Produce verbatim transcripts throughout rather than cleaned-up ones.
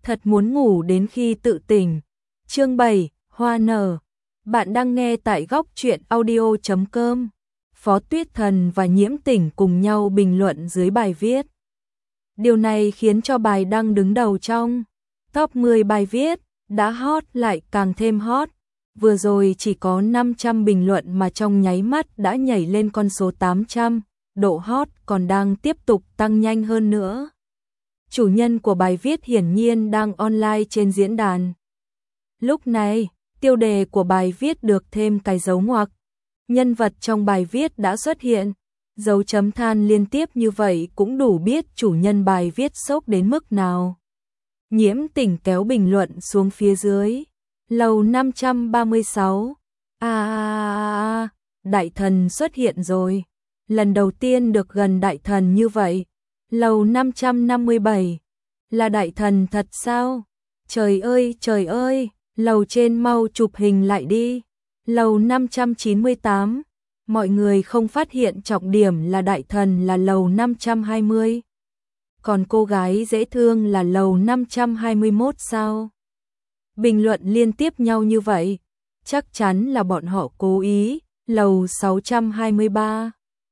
thật muốn ngủ đến khi tự tỉnh. Chương bảy, Hoa nở. Bạn đang nghe tại góc truyện audio chấm com. Phó Tuyết Thần và Nhiễm Tỉnh cùng nhau bình luận dưới bài viết. Điều này khiến cho bài đăng đứng đầu trong top mười bài viết, đã hot lại càng thêm hot. Vừa rồi chỉ có năm trăm bình luận mà trong nháy mắt đã nhảy lên con số tám trăm, độ hot còn đang tiếp tục tăng nhanh hơn nữa. Chủ nhân của bài viết hiển nhiên đang online trên diễn đàn. Lúc này, tiêu đề của bài viết được thêm cái dấu ngoặc. Nhân vật trong bài viết đã xuất hiện. Dấu chấm than liên tiếp như vậy cũng đủ biết chủ nhân bài viết sốc đến mức nào. Nhiễm Tỉnh kéo bình luận xuống phía dưới. Lầu năm trăm ba mươi sáu. À, à, à, đại thần xuất hiện rồi. Lần đầu tiên được gần đại thần như vậy. Lầu năm trăm năm mươi bảy. Là đại thần thật sao? Trời ơi, trời ơi, lầu trên mau chụp hình lại đi. Lầu năm trăm chín mươi tám. Mọi người không phát hiện trọng điểm là đại thần là lầu năm trăm hai mươi. Còn cô gái dễ thương là lầu năm trăm hai mươi mốt sao? Bình luận liên tiếp nhau như vậy, chắc chắn là bọn họ cố ý. Lầu sáu trăm hai mươi ba.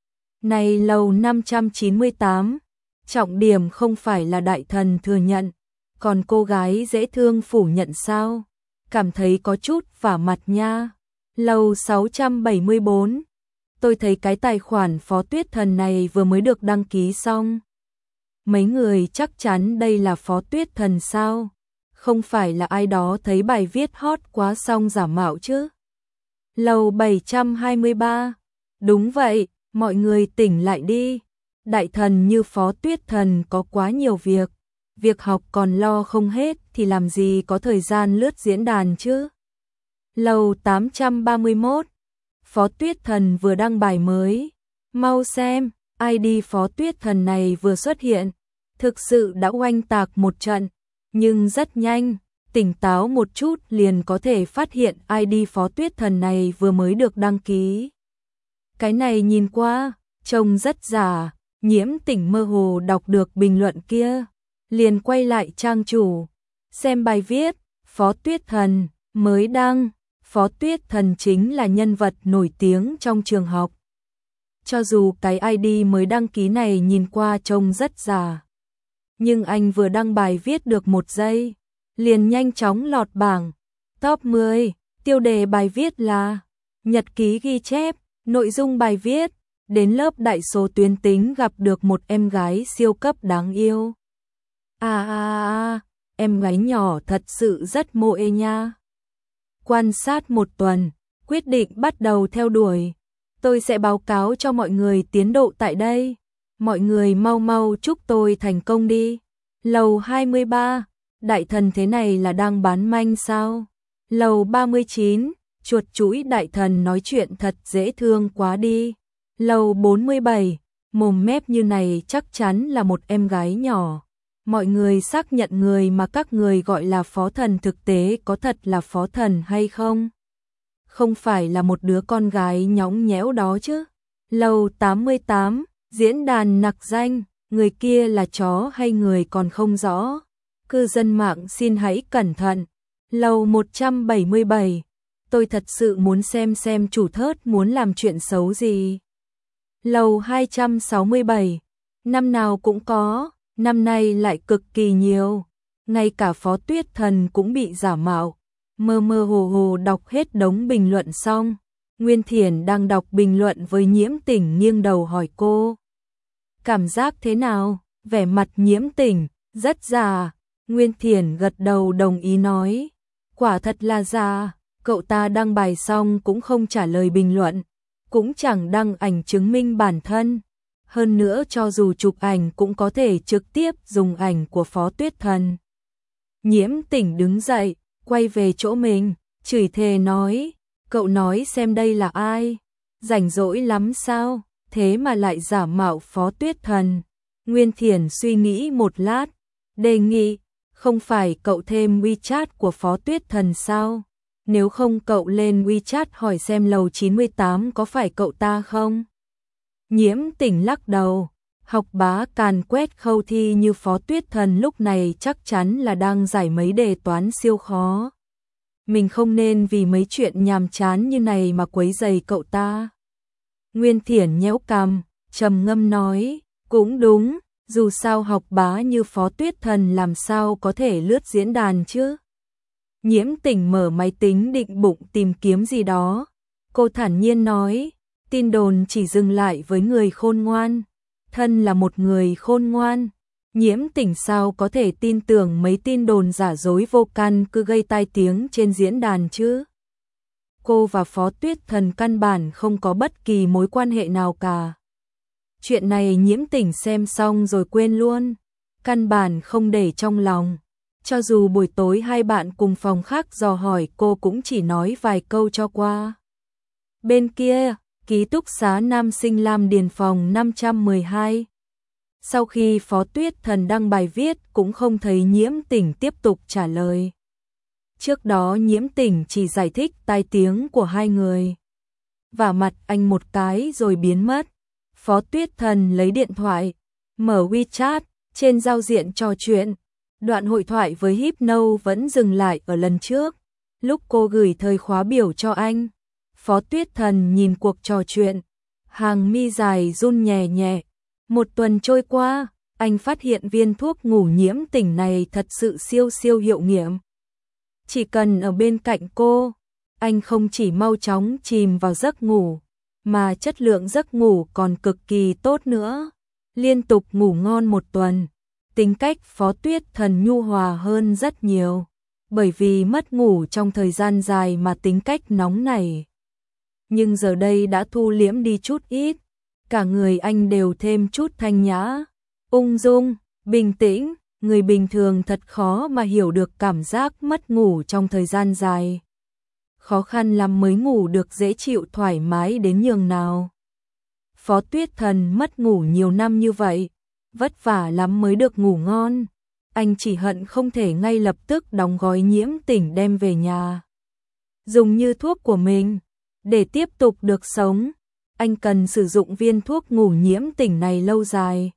Này lầu năm trăm chín mươi tám, trọng điểm không phải là đại thần thừa nhận, còn cô gái dễ thương phủ nhận sao? Cảm thấy có chút vả mặt nha. Lầu sáu trăm bảy mươi bốn. Tôi thấy cái tài khoản Phó Tuyết Thần này vừa mới được đăng ký xong. Mấy người chắc chắn đây là Phó Tuyết Thần sao? Không phải là ai đó thấy bài viết hot quá xong giả mạo chứ? Lầu bảy trăm hai mươi ba. Đúng vậy, mọi người tỉnh lại đi. Đại thần như Phó Tuyết Thần có quá nhiều việc. Việc học còn lo không hết thì làm gì có thời gian lướt diễn đàn chứ? Lầu tám trăm ba mươi mốt. Phó Tuyết Thần vừa đăng bài mới. Mau xem, i đê Phó Tuyết Thần này vừa xuất hiện. Thực sự đã oanh tạc một trận. Nhưng rất nhanh, tỉnh táo một chút liền có thể phát hiện i đê Phó Tuyết Thần này vừa mới được đăng ký. Cái này nhìn qua, trông rất giả. Nhiễm Tỉnh mơ hồ đọc được bình luận kia. Liền quay lại trang chủ. Xem bài viết, Phó Tuyết Thần, mới đăng. Phó Tuyết Thần chính là nhân vật nổi tiếng trong trường học. Cho dù cái i đê mới đăng ký này nhìn qua trông rất giả. Nhưng anh vừa đăng bài viết được một giây, liền nhanh chóng lọt bảng. Top mười, tiêu đề bài viết là Nhật ký ghi chép, nội dung bài viết. Đến lớp đại số tuyến tính gặp được một em gái siêu cấp đáng yêu. À à à, em gái nhỏ thật sự rất mô ê nha. Quan sát một tuần, quyết định bắt đầu theo đuổi. Tôi sẽ báo cáo cho mọi người tiến độ tại đây. Mọi người mau mau chúc tôi thành công đi. Lầu hai mươi ba, đại thần thế này là đang bán manh sao? Lầu ba mươi chín, chuột chuỗi đại thần nói chuyện thật dễ thương quá đi. Lầu bốn mươi bảy, mồm mép như này chắc chắn là một em gái nhỏ. Mọi người xác nhận người mà các người gọi là phó thần thực tế có thật là phó thần hay không? Không phải là một đứa con gái nhõng nhẽo đó chứ? Lầu tám mươi tám, diễn đàn nặc danh, người kia là chó hay người còn không rõ. Cư dân mạng xin hãy cẩn thận. Lầu một trăm bảy mươi bảy, tôi thật sự muốn xem xem chủ thớt muốn làm chuyện xấu gì. Lầu hai trăm sáu mươi bảy, năm nào cũng có, năm nay lại cực kỳ nhiều. Ngay cả Phó Tuyết Thần cũng bị giả mạo. Mơ mơ hồ hồ đọc hết đống bình luận xong. Nguyên Thiển đang đọc bình luận với Nhiễm Tỉnh nghiêng đầu hỏi cô. Cảm giác thế nào? Vẻ mặt Nhiễm Tỉnh, rất già. Nguyên Thiển gật đầu đồng ý nói. Quả thật là già, cậu ta đăng bài xong cũng không trả lời bình luận. Cũng chẳng đăng ảnh chứng minh bản thân. Hơn nữa cho dù chụp ảnh cũng có thể trực tiếp dùng ảnh của Phó Tuyết Thần. Nhiễm Tỉnh đứng dậy, quay về chỗ mình, chửi thề nói. Cậu nói xem đây là ai? Rảnh rỗi lắm sao? Thế mà lại giả mạo Phó Tuyết Thần. Nguyên Thiển suy nghĩ một lát, đề nghị, không phải cậu thêm WeChat của Phó Tuyết Thần sao? Nếu không cậu lên WeChat hỏi xem lầu chín mươi tám có phải cậu ta không? Nhiễm Tỉnh lắc đầu, Học bá càn quét khâu thi như Phó Tuyết Thần lúc này chắc chắn là đang giải mấy đề toán siêu khó. Mình không nên vì mấy chuyện nhàm chán như này mà quấy rầy cậu ta. Nguyên Thiển nhéo cằm, trầm ngâm nói, cũng đúng, dù sao học bá như Phó Tuyết Thần làm sao có thể lướt diễn đàn chứ. Nhiễm Tỉnh mở máy tính định bụng tìm kiếm gì đó. Cô thản nhiên nói, tin đồn chỉ dừng lại với người khôn ngoan. Thân là một người khôn ngoan, Nhiễm Tỉnh sao có thể tin tưởng mấy tin đồn giả dối vô căn cứ gây tai tiếng trên diễn đàn chứ. Cô và Phó Tuyết Thần căn bản không có bất kỳ mối quan hệ nào cả. Chuyện này Nhiễm Tỉnh xem xong rồi quên luôn, căn bản không để trong lòng. Cho dù buổi tối hai bạn cùng phòng khác dò hỏi cô cũng chỉ nói vài câu cho qua. Bên kia, ký túc xá nam sinh Lam Điền phòng năm trăm mười hai. Sau khi Phó Tuyết Thần đăng bài viết cũng không thấy Nhiễm Tỉnh tiếp tục trả lời. Trước đó Nhiễm Tỉnh chỉ giải thích tai tiếng của hai người. Vả mặt anh một cái rồi biến mất. Phó Tuyết Thần lấy điện thoại, mở WeChat, trên giao diện trò chuyện. Đoạn hội thoại với Hypno vẫn dừng lại ở lần trước, lúc cô gửi thời khóa biểu cho anh. Phó Tuyết Thần nhìn cuộc trò chuyện, hàng mi dài run nhẹ nhẹ. Một tuần trôi qua, anh phát hiện viên thuốc ngủ Nhiễm Tỉnh này thật sự siêu siêu hiệu nghiệm. Chỉ cần ở bên cạnh cô, anh không chỉ mau chóng chìm vào giấc ngủ, mà chất lượng giấc ngủ còn cực kỳ tốt nữa. Liên tục ngủ ngon một tuần, tính cách Phó Tuyết Thần nhu hòa hơn rất nhiều, bởi vì mất ngủ trong thời gian dài mà tính cách nóng nảy. Nhưng giờ đây đã thu liễm đi chút ít, cả người anh đều thêm chút thanh nhã, ung dung, bình tĩnh. Người bình thường thật khó mà hiểu được cảm giác mất ngủ trong thời gian dài. Khó khăn lắm mới ngủ được dễ chịu thoải mái đến nhường nào. Phó Tuyết Thần mất ngủ nhiều năm như vậy, vất vả lắm mới được ngủ ngon. Anh chỉ hận không thể ngay lập tức đóng gói Nhiễm Tỉnh đem về nhà, dùng như thuốc của mình. Để tiếp tục được sống, anh cần sử dụng viên thuốc ngủ Nhiễm Tỉnh này lâu dài.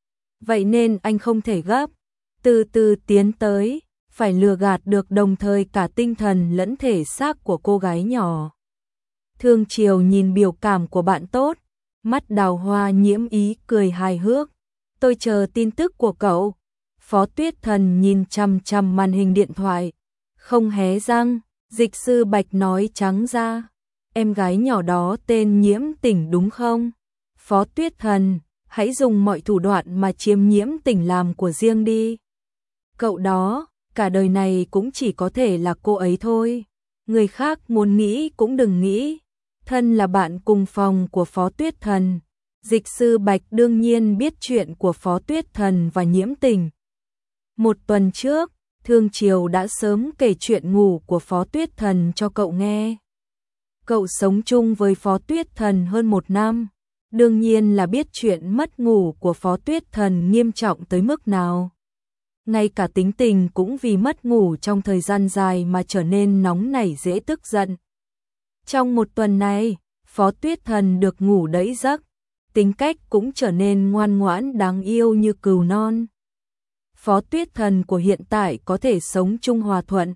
Vậy nên anh không thể gấp, từ từ tiến tới, phải lừa gạt được đồng thời cả tinh thần lẫn thể xác của cô gái nhỏ. Thương Triều nhìn biểu cảm của bạn tốt, mắt đào hoa nhiễm ý cười hài hước. Tôi chờ tin tức của cậu. Phó Tuyết Thần nhìn chằm chằm màn hình điện thoại, không hé răng. Dịch sư Bạch nói trắng ra, em gái nhỏ đó tên Nhiễm Tỉnh đúng không? Phó Tuyết Thần, hãy dùng mọi thủ đoạn mà chiếm Nhiễm Tỉnh làm của riêng đi. Cậu đó, cả đời này cũng chỉ có thể là cô ấy thôi. Người khác muốn nghĩ cũng đừng nghĩ. Thân là bạn cùng phòng của Phó Tuyết Thần, Dịch sư Bạch đương nhiên biết chuyện của Phó Tuyết Thần và Nhiễm Tỉnh. Một tuần trước, Thương Triều đã sớm kể chuyện ngủ của Phó Tuyết Thần cho cậu nghe. Cậu sống chung với Phó Tuyết Thần hơn một năm, đương nhiên là biết chuyện mất ngủ của Phó Tuyết Thần nghiêm trọng tới mức nào. Ngay cả tính tình cũng vì mất ngủ trong thời gian dài mà trở nên nóng nảy dễ tức giận. Trong một tuần này, Phó Tuyết Thần được ngủ đẫy giấc, tính cách cũng trở nên ngoan ngoãn đáng yêu như cừu non. Phó Tuyết Thần của hiện tại có thể sống chung hòa thuận.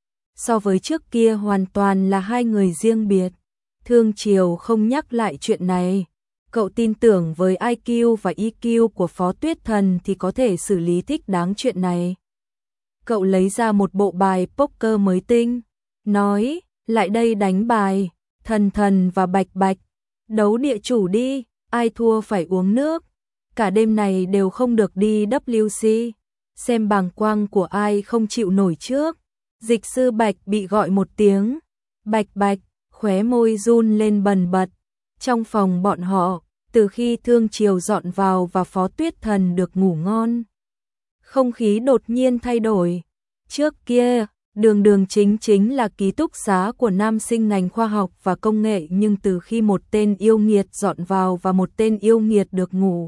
So với trước kia hoàn toàn là hai người riêng biệt. Thương Triều không nhắc lại chuyện này. Cậu tin tưởng với i kiu và e kiu của Phó Tuyết Thần thì có thể xử lý thích đáng chuyện này. Cậu lấy ra một bộ bài poker mới tinh, nói, lại đây đánh bài, Thần Thần và Bạch Bạch, đấu địa chủ đi, ai thua phải uống nước, cả đêm này đều không được đi vê kép xê, xem bàng quang của ai không chịu nổi trước. Dịch sư Bạch bị gọi một tiếng, Bạch Bạch, khóe môi run lên bần bật. Trong phòng bọn họ, từ khi Thương Triều dọn vào và Phó Tuyết Thần được ngủ ngon, không khí đột nhiên thay đổi. Trước kia, đường đường chính chính là ký túc xá của nam sinh ngành khoa học và công nghệ, nhưng từ khi một tên yêu nghiệt dọn vào và một tên yêu nghiệt được ngủ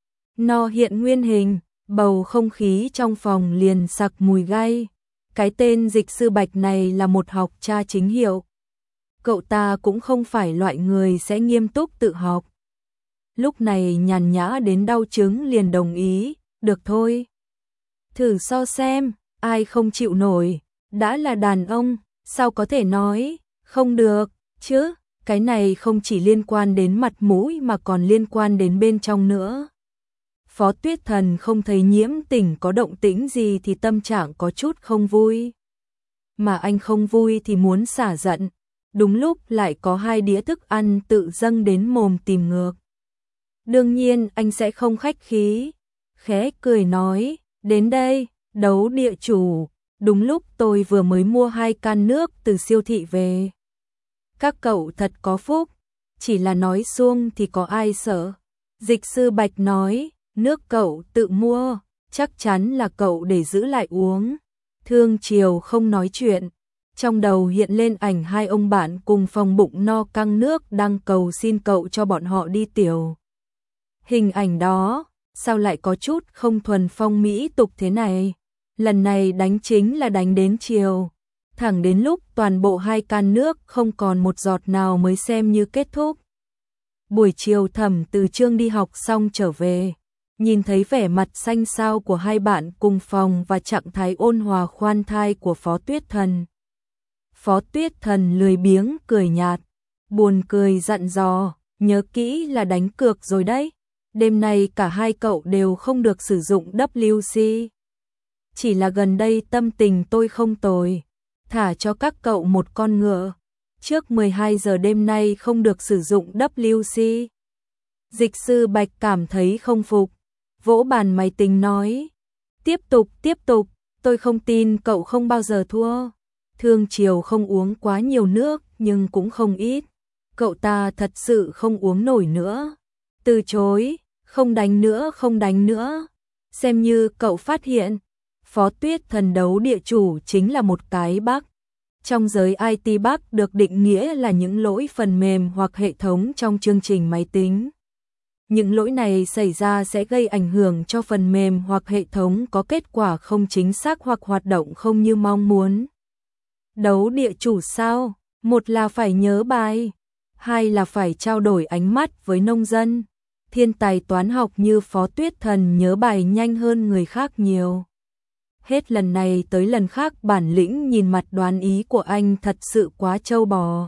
no hiện nguyên hình, bầu không khí trong phòng liền sặc mùi gay. Cái tên Dịch sư Bạch này là một học cha chính hiệu. Cậu ta cũng không phải loại người sẽ nghiêm túc tự học. lúc này nhàn nhã đến đau chứng liền đồng ý, được thôi. Thử so xem, ai không chịu nổi, đã là đàn ông, sao có thể nói, không được, chứ, cái này không chỉ liên quan đến mặt mũi mà còn liên quan đến bên trong nữa. Phó Tuyết Thần không thấy Nhiễm Tỉnh có động tĩnh gì thì tâm trạng có chút không vui. Mà anh không vui thì muốn xả giận, đúng lúc lại có hai đĩa thức ăn tự dâng đến mồm tìm ngược. Đương nhiên anh sẽ không khách khí, khẽ cười nói, đến đây, Đấu địa chủ, đúng lúc tôi vừa mới mua hai can nước từ siêu thị về. Các cậu thật có phúc, chỉ là nói suông thì có ai sợ. Dịch sư Bạch nói, nước cậu tự mua, chắc chắn là cậu để giữ lại uống. Thương Triều không nói chuyện, trong đầu hiện lên ảnh hai ông bạn cùng phòng bụng no căng nước đang cầu xin cậu cho bọn họ đi tiểu. Hình ảnh đó, sao lại có chút không thuần phong mỹ tục thế này? Lần này đánh chính là đánh đến chiều, thẳng đến lúc toàn bộ hai can nước không còn một giọt nào mới xem như kết thúc. Buổi chiều Thẩm Từ Chương đi học xong trở về, nhìn thấy vẻ mặt xanh xao của hai bạn cùng phòng và trạng thái ôn hòa khoan thai của Phó Tuyết Thần. Phó Tuyết Thần lười biếng cười nhạt, buồn cười dặn dò, nhớ kỹ là đánh cược rồi đấy. Đêm nay cả hai cậu đều không được sử dụng W C. Chỉ là gần đây tâm tình tôi không tồi, thả cho các cậu một con ngựa. Trước mười hai giờ đêm nay không được sử dụng W C. Dịch sư Bạch cảm thấy không phục, vỗ bàn máy tính nói, tiếp tục tiếp tục, tôi không tin cậu không bao giờ thua. Thương Triều không uống quá nhiều nước nhưng cũng không ít, cậu ta thật sự không uống nổi nữa. Từ chối, không đánh nữa không đánh nữa, xem như cậu phát hiện, Phó Tuyết Thần đấu địa chủ chính là một cái bug. Trong giới i tê bug được định nghĩa là những lỗi phần mềm hoặc hệ thống trong chương trình máy tính. Những lỗi này xảy ra sẽ gây ảnh hưởng cho phần mềm hoặc hệ thống có kết quả không chính xác hoặc hoạt động không như mong muốn. Đấu địa chủ sao? Một là phải nhớ bài, hai là phải trao đổi ánh mắt với nông dân. Thiên tài toán học như Phó Tuyết Thần nhớ bài nhanh hơn người khác nhiều. Hết lần này tới lần khác bản lĩnh nhìn mặt đoán ý của anh thật sự quá trâu bò.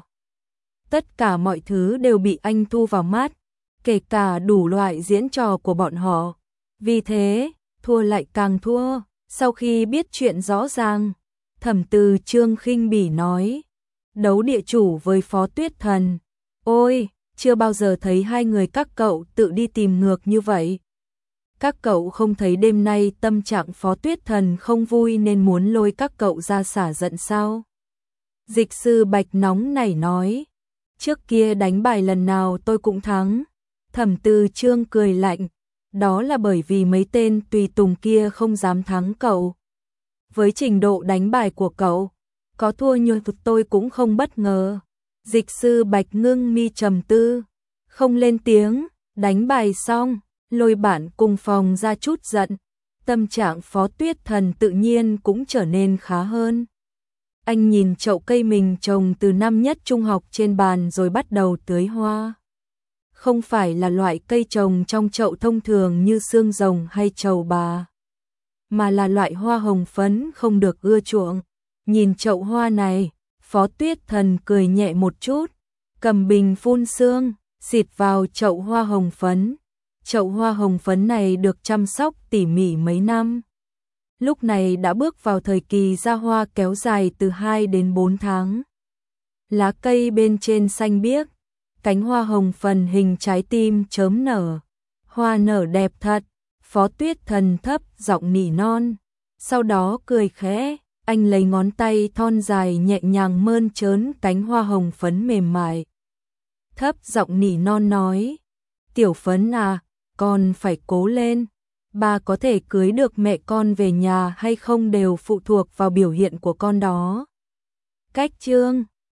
Tất cả mọi thứ đều bị anh thu vào mắt, kể cả đủ loại diễn trò của bọn họ. Vì thế, thua lại càng thua. Sau khi biết chuyện rõ ràng, Thẩm Từ Chương khinh bỉ nói, đấu địa chủ với Phó Tuyết Thần. Ôi, chưa bao giờ thấy hai người các cậu tự đi tìm ngược như vậy. Các cậu không thấy đêm nay tâm trạng Phó Tuyết Thần không vui nên muốn lôi các cậu ra xả giận sao? Dịch sư Bạch nóng nảy nói, trước kia đánh bài lần nào tôi cũng thắng. Thẩm Từ Chương cười lạnh, đó là bởi vì mấy tên tùy tùng kia không dám thắng cậu. Với trình độ đánh bài của cậu, có thua như tôi cũng không bất ngờ. Dịch sư Bạch ngưng mi trầm tư, không lên tiếng, đánh bài xong, lôi bạn cùng phòng ra chút giận. Tâm trạng Phó Tuyết Thần tự nhiên cũng trở nên khá hơn. Anh nhìn chậu cây mình trồng từ năm nhất trung học trên bàn rồi bắt đầu tưới hoa. Không phải là loại cây trồng trong chậu thông thường như xương rồng hay trầu bà, mà là loại hoa hồng phấn không được ưa chuộng. Nhìn chậu hoa này, Phó Tuyết Thần cười nhẹ một chút, cầm bình phun sương, xịt vào chậu hoa hồng phấn. Chậu hoa hồng phấn này được chăm sóc tỉ mỉ mấy năm. Lúc này đã bước vào thời kỳ ra hoa kéo dài từ hai đến bốn tháng. Lá cây bên trên xanh biếc, cánh hoa hồng phần hình trái tim chớm nở. Hoa nở đẹp thật, Phó Tuyết Thần thấp giọng nỉ non. Sau đó cười khẽ, anh lấy ngón tay thon dài nhẹ nhàng mơn trớn cánh hoa hồng phấn mềm mại. Thấp giọng nỉ non nói, tiểu phấn à, con phải cố lên. Ba có thể cưới được mẹ con về nhà hay không đều phụ thuộc vào biểu hiện của con đó. Cách chương